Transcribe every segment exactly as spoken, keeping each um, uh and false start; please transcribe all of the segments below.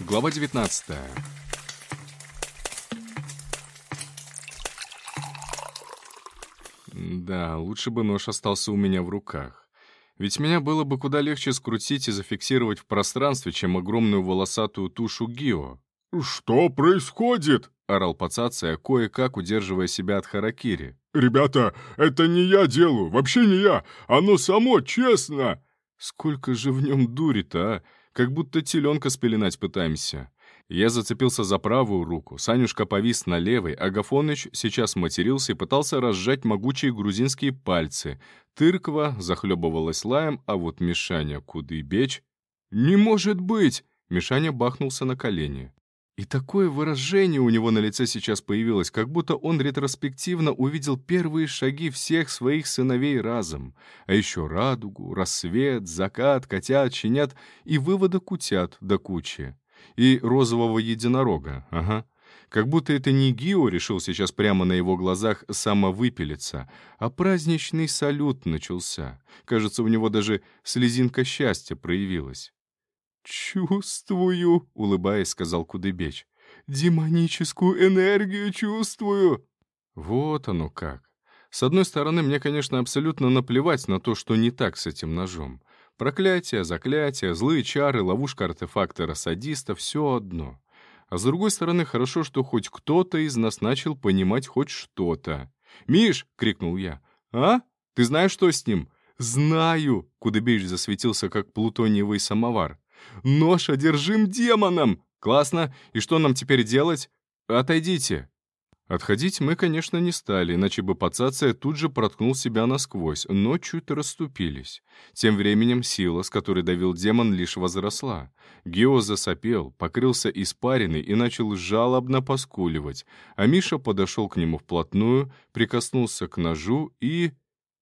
Глава девятнадцатая. Да, лучше бы нож остался у меня в руках. Ведь меня было бы куда легче скрутить и зафиксировать в пространстве, чем огромную волосатую тушу Гио. «Что происходит?» — орал Пацация, кое-как удерживая себя от харакири. «Ребята, это не я делаю, вообще не я, оно само, честно!» Сколько же в нем дури-то, а? Как будто теленка спеленать пытаемся. Я зацепился за правую руку, Санюшка повис на левой, а Агафоныч сейчас матерился и пытался разжать могучие грузинские пальцы. Тырква захлебывалась лаем, а вот Мишаня Кудыбеч... «Не может быть!» Мишаня бахнулся на колени. И такое выражение у него на лице сейчас появилось, как будто он ретроспективно увидел первые шаги всех своих сыновей разом, а еще радугу, рассвет, закат, котят, щенят и выводок утят до кучи. И розового единорога, ага. Как будто это не Гио решил сейчас прямо на его глазах самовыпилиться, а праздничный салют начался. Кажется, у него даже слезинка счастья проявилась. «Чувствую», — улыбаясь, сказал Кудыбеч. «Демоническую энергию чувствую». Вот оно как. С одной стороны, мне, конечно, абсолютно наплевать на то, что не так с этим ножом. Проклятие, заклятие, злые чары, ловушка артефактора-садиста — все одно. А с другой стороны, хорошо, что хоть кто-то из нас начал понимать хоть что-то. «Миш!» — крикнул я. «А? Ты знаешь, что с ним?» «Знаю!» — Кудыбеч засветился, как плутониевый самовар. «Нож одержим демоном! Классно! И что нам теперь делать? Отойдите!» Отходить мы, конечно, не стали, иначе бы Пацация тут же проткнул себя насквозь, но чуть расступились. Тем временем сила, с которой давил демон, лишь возросла. Гео засопел, покрылся испариной и начал жалобно поскуливать, а Миша подошел к нему вплотную, прикоснулся к ножу и...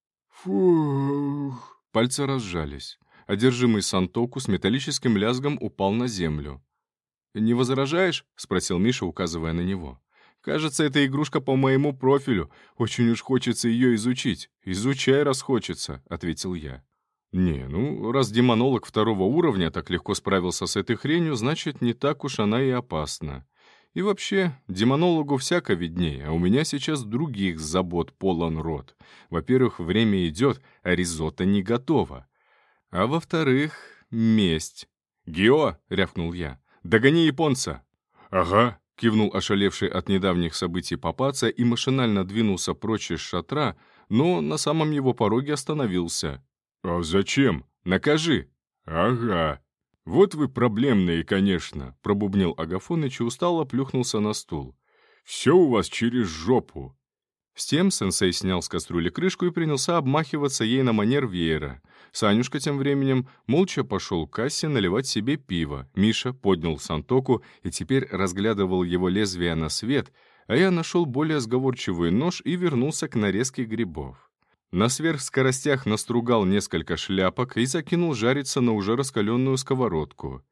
Фух! Пальцы разжались. Одержимый Сантоку с металлическим лязгом упал на землю. «Не возражаешь?» — спросил Миша, указывая на него. «Кажется, эта игрушка по моему профилю. Очень уж хочется ее изучить. Изучай, раз хочется», — ответил я. «Не, ну, раз демонолог второго уровня так легко справился с этой хренью, значит, не так уж она и опасна. И вообще, демонологу всяко виднее, а у меня сейчас других забот полон рот. Во-первых, время идет, а ризотто не готово. А во-вторых, месть. «Гео!» — рявкнул я. «Догони японца!» «Ага», — кивнул ошалевший от недавних событий Папаца и машинально двинулся прочь из шатра, но на самом его пороге остановился. «А зачем?» «Накажи!» «Ага. Вот вы проблемные, конечно», — пробубнил Агафоныч и устало плюхнулся на стул. «Все у вас через жопу». С тем сенсей снял с кастрюли крышку и принялся обмахиваться ей на манер веера. Санюшка тем временем молча пошел к кассе наливать себе пиво. Миша поднял Сантоку и теперь разглядывал его лезвие на свет, а я нашел более сговорчивый нож и вернулся к нарезке грибов. На сверхскоростях настругал несколько шляпок и закинул жариться на уже раскаленную сковородку.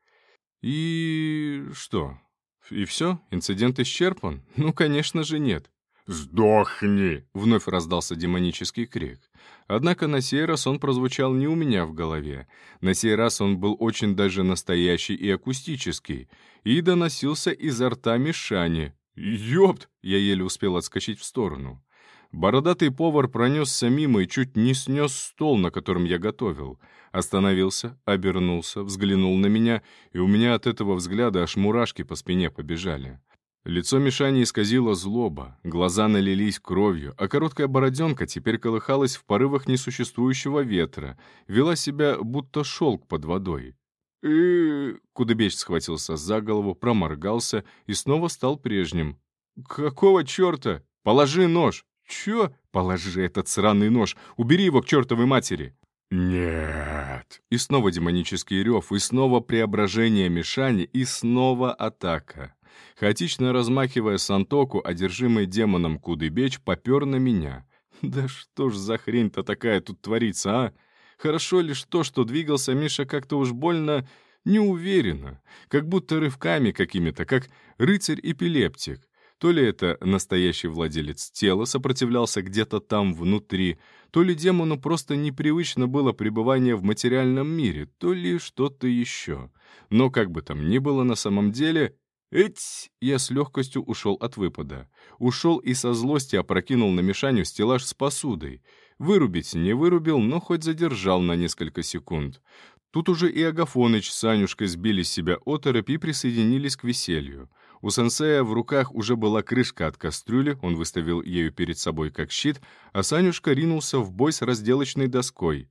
И... что? И все? Инцидент исчерпан? Ну, конечно же, нет. «Сдохни!» — вновь раздался демонический крик. Однако на сей раз он прозвучал не у меня в голове. На сей раз он был очень даже настоящий и акустический, и доносился изо рта Мишани. «Ёпт!» — я еле успел отскочить в сторону. Бородатый повар пронесся мимо и чуть не снес стол, на котором я готовил. Остановился, обернулся, взглянул на меня, и у меня от этого взгляда аж мурашки по спине побежали. Лицо Мишани исказило злоба, глаза налились кровью, а короткая бороденка теперь колыхалась в порывах несуществующего ветра, вела себя будто шелк под водой. э Кудыбеч схватился за голову, проморгался и снова стал прежним. «Какого черта? Положи нож!» «Чё? Положи этот сраный нож! Убери его к чертовой матери!» «Нет!» И снова демонический рев, и снова преображение Мишани, и снова атака. Хаотично размахивая Сантоку, одержимый демоном Кудыбеч попер на меня. Да что ж за хрень-то такая тут творится, а? Хорошо лишь то, что двигался Миша как-то уж больно неуверенно, как будто рывками какими-то, как рыцарь-эпилептик. То ли это настоящий владелец тела сопротивлялся где-то там внутри, то ли демону просто непривычно было пребывание в материальном мире, то ли что-то еще. Но как бы там ни было на самом деле... Эть! Я с легкостью ушел от выпада. Ушел и со злости опрокинул на Мишаню стеллаж с посудой. Вырубить не вырубил, но хоть задержал на несколько секунд. Тут уже и Агафоныч с Санюшкой сбили с себя оторопь и присоединились к веселью. У сенсея в руках уже была крышка от кастрюли, он выставил ею перед собой как щит, а Санюшка ринулся в бой с разделочной доской.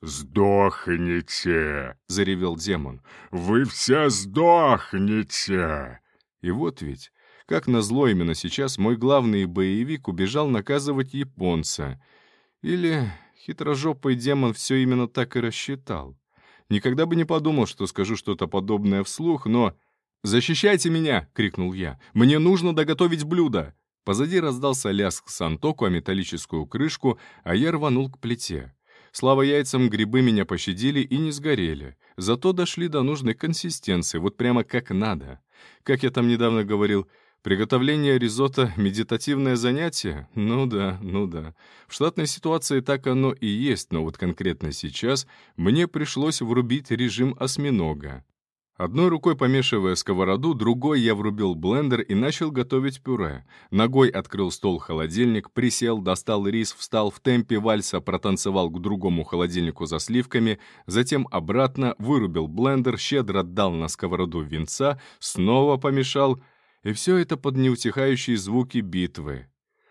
«Сдохните!» — заревел демон. «Вы все сдохнете!» И вот ведь, как назло именно сейчас, мой главный боевик убежал наказывать японца. Или хитрожопый демон все именно так и рассчитал. Никогда бы не подумал, что скажу что-то подобное вслух, но... «Защищайте меня!» — крикнул я. «Мне нужно доготовить блюдо!» Позади раздался лязг сантоку о металлическую крышку, а я рванул к плите. Слава яйцам, грибы меня пощадили и не сгорели. Зато дошли до нужной консистенции, вот прямо как надо. Как я там недавно говорил, приготовление ризотто — медитативное занятие? Ну да, ну да. В штатной ситуации так оно и есть, но вот конкретно сейчас мне пришлось врубить режим осьминога. Одной рукой помешивая сковороду, другой я врубил блендер и начал готовить пюре. Ногой открыл стол-холодильник, присел, достал рис, встал в темпе вальса, протанцевал к другому холодильнику за сливками, затем обратно вырубил блендер, щедро дал на сковороду винца, снова помешал, и все это под неутихающие звуки битвы.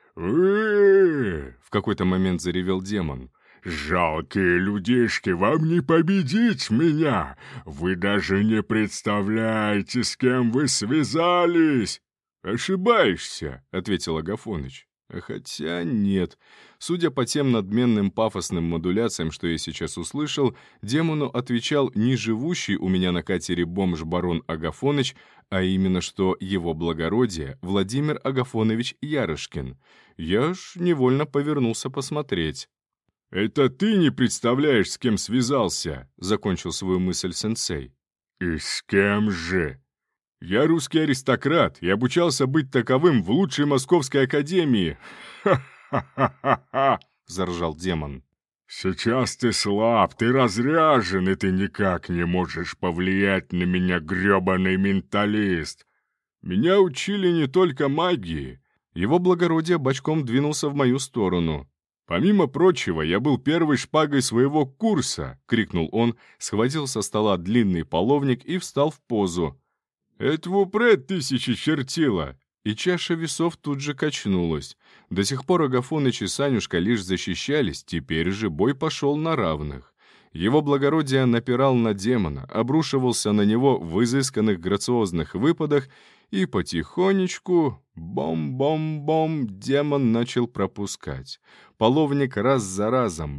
«Э-э-э!» В какой-то момент заревел демон. «Жалкие людишки, вам не победить меня! Вы даже не представляете, с кем вы связались!» «Ошибаешься», — ответил Агафоныч. Хотя нет. Судя по тем надменным пафосным модуляциям, что я сейчас услышал, демону отвечал не живущий у меня на катере бомж-барон Агафоныч, а именно что его благородие Владимир Агафонович Ярышкин. Я ж невольно повернулся посмотреть. «Это ты не представляешь, с кем связался», — закончил свою мысль сенсей. «И с кем же?» «Я русский аристократ и обучался быть таковым в лучшей московской академии». «Ха-ха-ха-ха!» — заржал демон. «Сейчас ты слаб, ты разряжен, и ты никак не можешь повлиять на меня, грёбаный менталист». «Меня учили не только магии». Его благородие бочком двинулся в мою сторону. «Помимо прочего, я был первой шпагой своего курса!» — крикнул он, схватил со стола длинный половник и встал в позу. «Это вупре тысячи чертила!» И чаша весов тут же качнулась. До сих пор Агафоныч и Санюшка лишь защищались, теперь же бой пошел на равных. Его благородие напирал на демона, обрушивался на него в изысканных грациозных выпадах, и потихонечку, бом-бом-бом, демон начал пропускать. Половник раз за разом,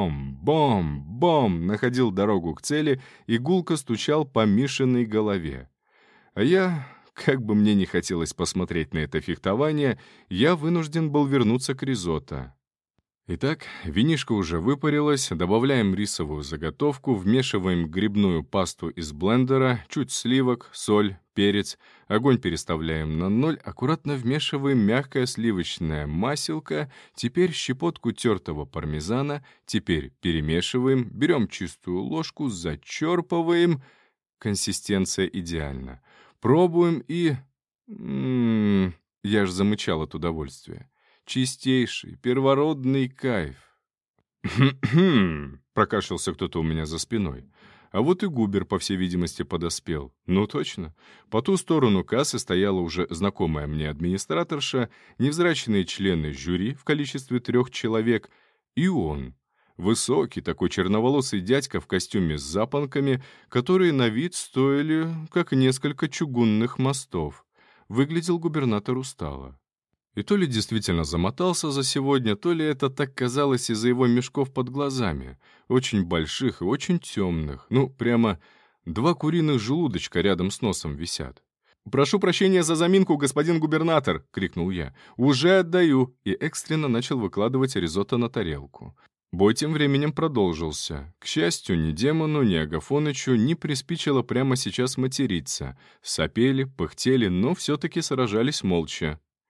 бом-бом-бом, находил дорогу к цели и гулко стучал по Мишиной голове. А я, как бы мне не хотелось посмотреть на это фехтование, я вынужден был вернуться к ризотто. Итак, винишко уже выпарилось, добавляем рисовую заготовку, вмешиваем грибную пасту из блендера, чуть сливок, соль, перец, огонь переставляем на ноль, аккуратно вмешиваем мягкое сливочное маселко, теперь щепотку тертого пармезана, теперь перемешиваем, берем чистую ложку, зачерпываем. Консистенция идеальна. Пробуем и... М-м-м, я ж замычал от удовольствия. Чистейший, первородный кайф. «Хм-хм», — прокашлялся кто-то у меня за спиной. А вот и Губер, по всей видимости, подоспел. Ну точно. По ту сторону кассы стояла уже знакомая мне администраторша, невзрачные члены жюри в количестве трех человек, и он. Высокий, такой черноволосый дядька в костюме с запонками, которые на вид стоили, как несколько чугунных мостов. Выглядел губернатор устало. И то ли действительно замотался за сегодня, то ли это так казалось из-за его мешков под глазами, очень больших и очень темных. Ну, прямо два куриных желудочка рядом с носом висят. «Прошу прощения за заминку, господин губернатор!» — крикнул я. «Уже отдаю!» И экстренно начал выкладывать ризотто на тарелку. Бой тем временем продолжился. К счастью, ни демону, ни Агафонычу не приспичило прямо сейчас материться. Сопели, пыхтели, но все-таки сражались молча.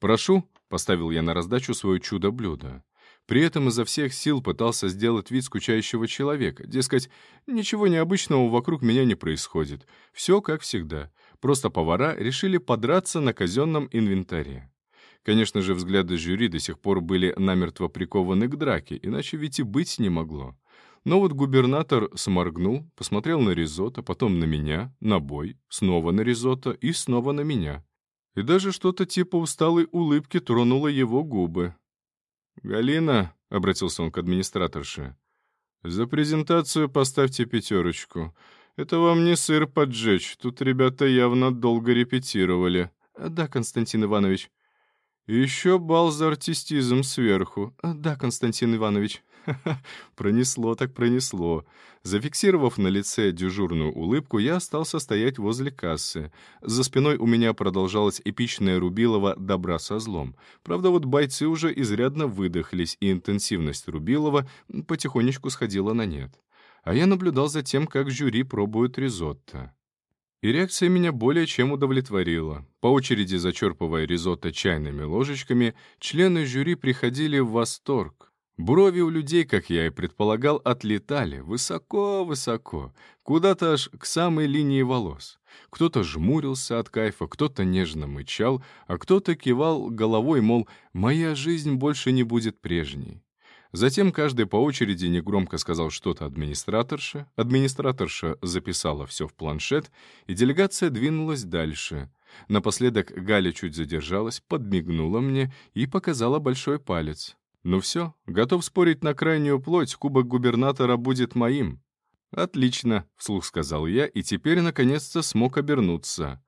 «Прошу», — поставил я на раздачу свое чудо-блюдо. При этом изо всех сил пытался сделать вид скучающего человека. Дескать, ничего необычного вокруг меня не происходит. Все как всегда. Просто повара решили подраться на казенном инвентаре. Конечно же, взгляды жюри до сих пор были намертво прикованы к драке, иначе ведь и быть не могло. Но вот губернатор сморгнул, посмотрел на ризотто, потом на меня, на бой, снова на ризотто и снова на меня. И даже что-то типа усталой улыбки тронуло его губы. «Галина», — обратился он к администраторше, — «за презентацию поставьте пятерочку. Это вам не сыр поджечь, тут ребята явно долго репетировали». «Да, Константин Иванович». «И еще балл за артистизм сверху». «Да, Константин Иванович». Ха-ха, пронесло так пронесло. Зафиксировав на лице дежурную улыбку, я остался стоять возле кассы. За спиной у меня продолжалась эпичная Рубилова «Добра со злом». Правда, вот бойцы уже изрядно выдохлись, и интенсивность Рубилова потихонечку сходила на нет. А я наблюдал за тем, как жюри пробует ризотто. И реакция меня более чем удовлетворила. По очереди зачерпывая ризотто чайными ложечками, члены жюри приходили в восторг. Брови у людей, как я и предполагал, отлетали высоко-высоко, куда-то аж к самой линии волос. Кто-то жмурился от кайфа, кто-то нежно мычал, а кто-то кивал головой, мол, «моя жизнь больше не будет прежней». Затем каждый по очереди негромко сказал что-то администраторше, администраторша записала все в планшет, и делегация двинулась дальше. Напоследок Галя чуть задержалась, подмигнула мне и показала большой палец. «Ну все, готов спорить на крайнюю плоть, кубок губернатора будет моим». «Отлично», — вслух сказал я, и теперь наконец-то смог обернуться.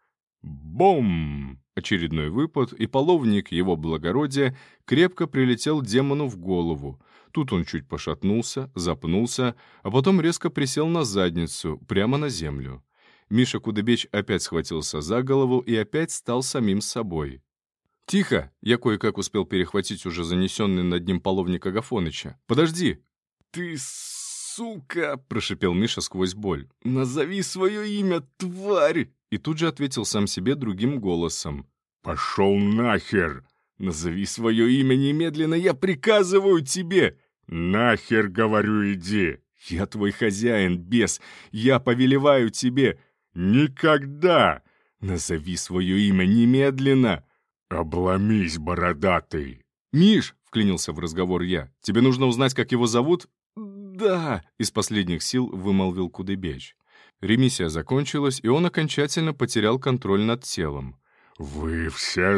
Бом! Очередной выпад, и половник его благородия крепко прилетел демону в голову. Тут он чуть пошатнулся, запнулся, а потом резко присел на задницу, прямо на землю. Миша Кудыбеч опять схватился за голову и опять стал самим собой. «Тихо!» — я кое-как успел перехватить уже занесенный над ним половник Агафоныча. «Подожди!» «Ты сука!» — прошипел Миша сквозь боль. «Назови свое имя, тварь!» И тут же ответил сам себе другим голосом. «Пошел нахер! Назови свое имя немедленно, я приказываю тебе!» «Нахер, говорю, иди!» «Я твой хозяин, бес! Я повелеваю тебе!» «Никогда!» «Назови свое имя немедленно!» «Обломись, бородатый!» «Миш!» — вклинился в разговор я. «Тебе нужно узнать, как его зовут?» «Да!» — из последних сил вымолвил Кудыбеч. Ремиссия закончилась, и он окончательно потерял контроль над телом. «Вы все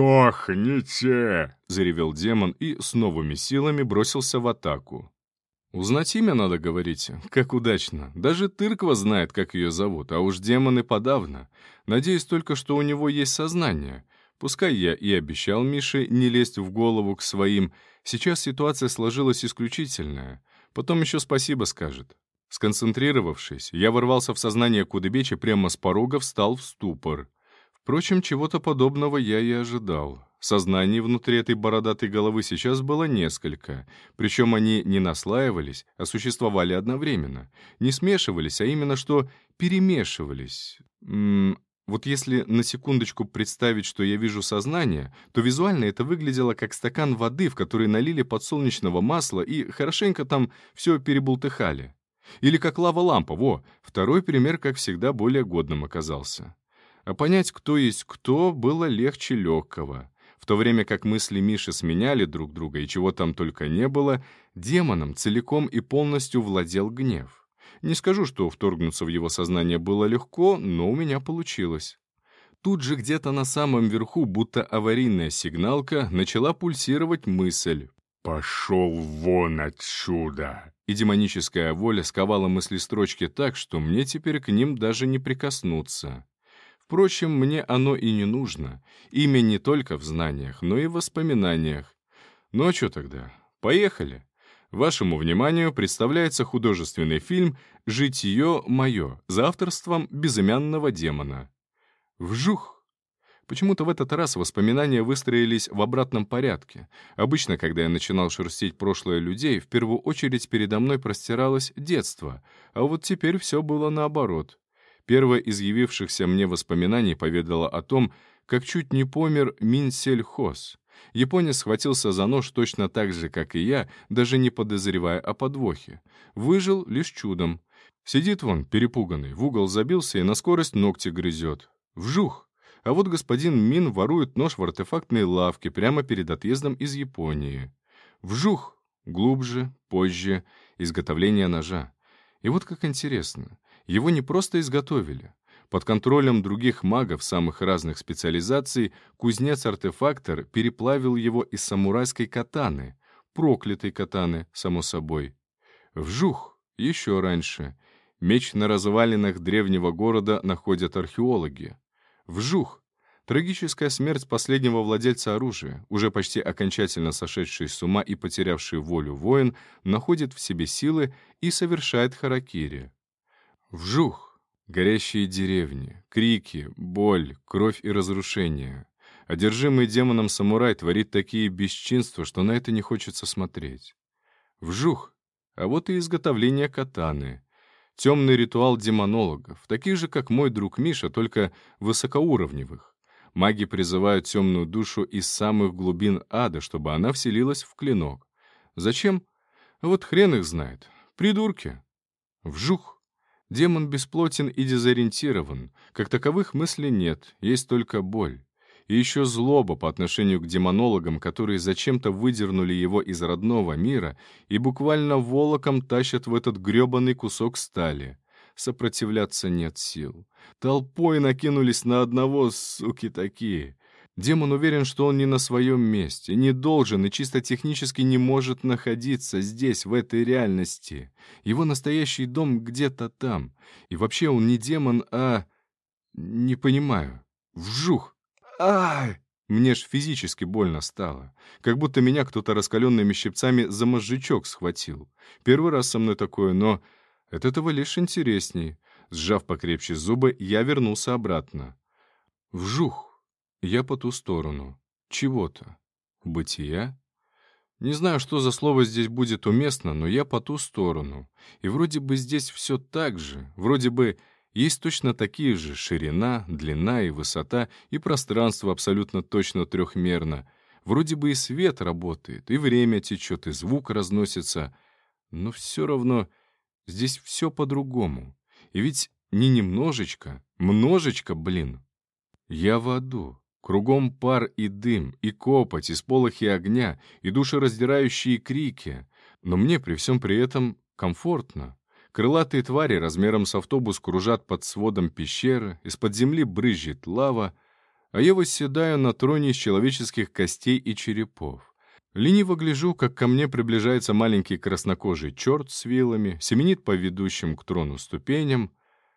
сдохнете!» — заревел демон и с новыми силами бросился в атаку. «Узнать имя надо, говорите? Как удачно. Даже Тырква знает, как ее зовут, а уж демоны подавно. Надеюсь только, что у него есть сознание. Пускай я и обещал Мише не лезть в голову к своим, сейчас ситуация сложилась исключительная. Потом еще спасибо скажет». Сконцентрировавшись, я ворвался в сознание Кудыбеча, прямо с порога встал в ступор. Впрочем, чего-то подобного я и ожидал. Сознаний внутри этой бородатой головы сейчас было несколько, причем они не наслаивались, а существовали одновременно. Не смешивались, а именно что перемешивались. М-м, вот если на секундочку представить, что я вижу сознание, то визуально это выглядело как стакан воды, в который налили подсолнечного масла и хорошенько там все перебултыхали. Или как лава-лампа, во, второй пример, как всегда, более годным оказался. А понять, кто есть кто, было легче легкого. В то время как мысли Миши сменяли друг друга и чего там только не было, демоном целиком и полностью владел гнев. Не скажу, что вторгнуться в его сознание было легко, но у меня получилось. Тут же где-то на самом верху, будто аварийная сигналка, начала пульсировать мысль. «Пошел вон отсюда!» И демоническая воля сковала мыслестрочки так, что мне теперь к ним даже не прикоснуться. Впрочем, мне оно и не нужно. Имя не только в знаниях, но и в воспоминаниях. Ну а что тогда? Поехали. Вашему вниманию представляется художественный фильм «Житье мое» за авторством безымянного демона. Вжух! Почему-то в этот раз воспоминания выстроились в обратном порядке. Обычно, когда я начинал шерстить прошлое людей, в первую очередь передо мной простиралось детство, а вот теперь все было наоборот. Первое из явившихся мне воспоминаний поведало о том, как чуть не помер Минсельхоз. Японец схватился за нож точно так же, как и я, даже не подозревая о подвохе. Выжил лишь чудом. Сидит вон, перепуганный, в угол забился и на скорость ногти грызет. Вжух! А вот господин Мин ворует нож в артефактной лавке прямо перед отъездом из Японии. Вжух! Глубже, позже, изготовление ножа. И вот как интересно, его не просто изготовили. Под контролем других магов самых разных специализаций кузнец-артефактор переплавил его из самурайской катаны, проклятой катаны, само собой. Вжух! Еще раньше. Меч на развалинах древнего города находят археологи. Вжух! Трагическая смерть последнего владельца оружия, уже почти окончательно сошедший с ума и потерявший волю воин, находит в себе силы и совершает харакири. Вжух! Горящие деревни, крики, боль, кровь и разрушение. Одержимый демоном самурай творит такие бесчинства, что на это не хочется смотреть. Вжух! А вот и изготовление катаны. Темный ритуал демонологов, таких же, как мой друг Миша, только высокоуровневых. Маги призывают темную душу из самых глубин ада, чтобы она вселилась в клинок. Зачем? Вот хрен их знает. Придурки. Вжух! Демон бесплотен и дезориентирован. Как таковых мыслей нет, есть только боль. И еще злоба по отношению к демонологам, которые зачем-то выдернули его из родного мира и буквально волоком тащат в этот гребаный кусок стали. Сопротивляться нет сил. Толпой накинулись на одного, суки такие. Демон уверен, что он не на своем месте, не должен и чисто технически не может находиться здесь, в этой реальности. Его настоящий дом где-то там. И вообще он не демон, а... Не понимаю. Вжух! Ай! Мне ж физически больно стало. Как будто меня кто-то раскаленными щипцами за мозжечок схватил. Первый раз со мной такое, но от этого лишь интересней. Сжав покрепче зубы, я вернулся обратно. Вжух! Я по ту сторону. Чего-то. Бытия? Не знаю, что за слово здесь будет уместно, но я по ту сторону. И вроде бы здесь все так же. Вроде бы есть точно такие же ширина, длина и высота, и пространство абсолютно точно трехмерно. Вроде бы и свет работает, и время течет, и звук разносится. Но все равно здесь все по-другому. И ведь не немножечко, множечко, блин. Я в аду. Кругом пар и дым, и копоть, и сполохи огня, и душераздирающие крики. Но мне при всем при этом комфортно. Крылатые твари размером с автобус кружат под сводом пещеры, из-под земли брызжет лава, а я восседаю на троне из человеческих костей и черепов. Лениво гляжу, как ко мне приближается маленький краснокожий черт с вилами, семенит по ведущим к трону ступеням.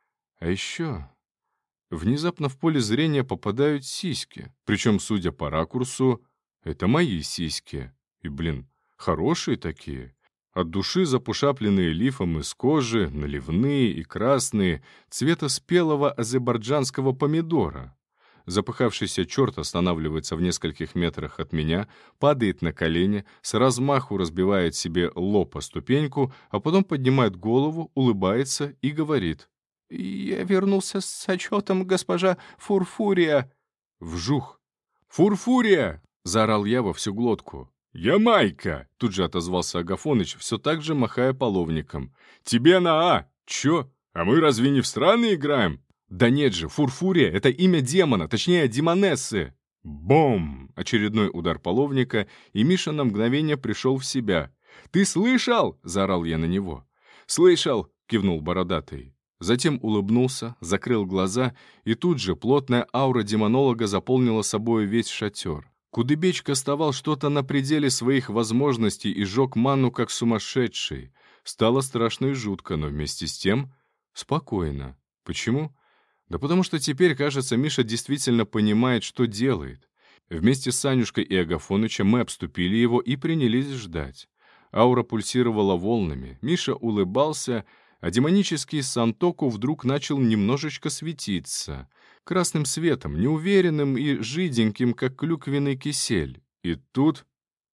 А еще... Внезапно в поле зрения попадают сиськи. Причем, судя по ракурсу, это мои сиськи. И, блин, хорошие такие. От души запушапленные лифом из кожи, наливные и красные, цвета спелого азербайджанского помидора. Запыхавшийся черт останавливается в нескольких метрах от меня, падает на колени, с размаху разбивает себе лоб о ступеньку, а потом поднимает голову, улыбается и говорит: «Я вернулся с отчетом, госпожа Фурфурия». Вжух! «Фурфурия!» — заорал я во всю глотку. «Ямайка!» — тут же отозвался Агафоныч, все так же махая половником. «Тебе на А! Чё? А мы разве не в страны играем?» «Да нет же, Фурфурия — это имя демона, точнее, демонессы!» Бом! Очередной удар половника, и Миша на мгновение пришел в себя. «Ты слышал?» — заорал я на него. «Слышал!» — кивнул бородатый. Затем улыбнулся, закрыл глаза, и тут же плотная аура демонолога заполнила собой весь шатер. Кудыбеч кастовал что-то на пределе своих возможностей и жег ману как сумасшедший. Стало страшно и жутко, но вместе с тем спокойно. Почему? Да потому что теперь, кажется, Миша действительно понимает, что делает. Вместе с Санюшкой и Агафонычем мы обступили его и принялись ждать. Аура пульсировала волнами, Миша улыбался, а демонический Сантоку вдруг начал немножечко светиться. Красным светом, неуверенным и жиденьким, как клюквенный кисель. И тут...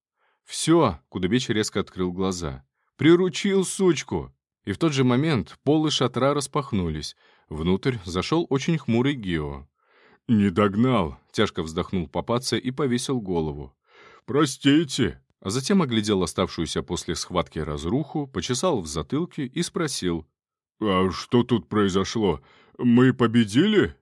«Все!» — Кудыбеч резко открыл глаза. «Приручил сучку!» И в тот же момент полы шатра распахнулись. Внутрь зашел очень хмурый Гио. «Не догнал», — тяжко вздохнул Папаца и повесил голову. «Простите». А затем оглядел оставшуюся после схватки разруху, почесал в затылке и спросил. «А что тут произошло? Мы победили?»